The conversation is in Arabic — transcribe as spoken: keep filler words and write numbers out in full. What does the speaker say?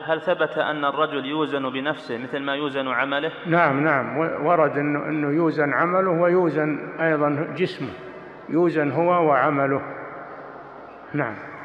هل ثبت أن الرجل يوزن بنفسه مثل ما يوزن عمله؟ نعم نعم، ورد أنه, إنه يوزن عمله ويوزن أيضا جسمه، يوزن هو وعمله. نعم.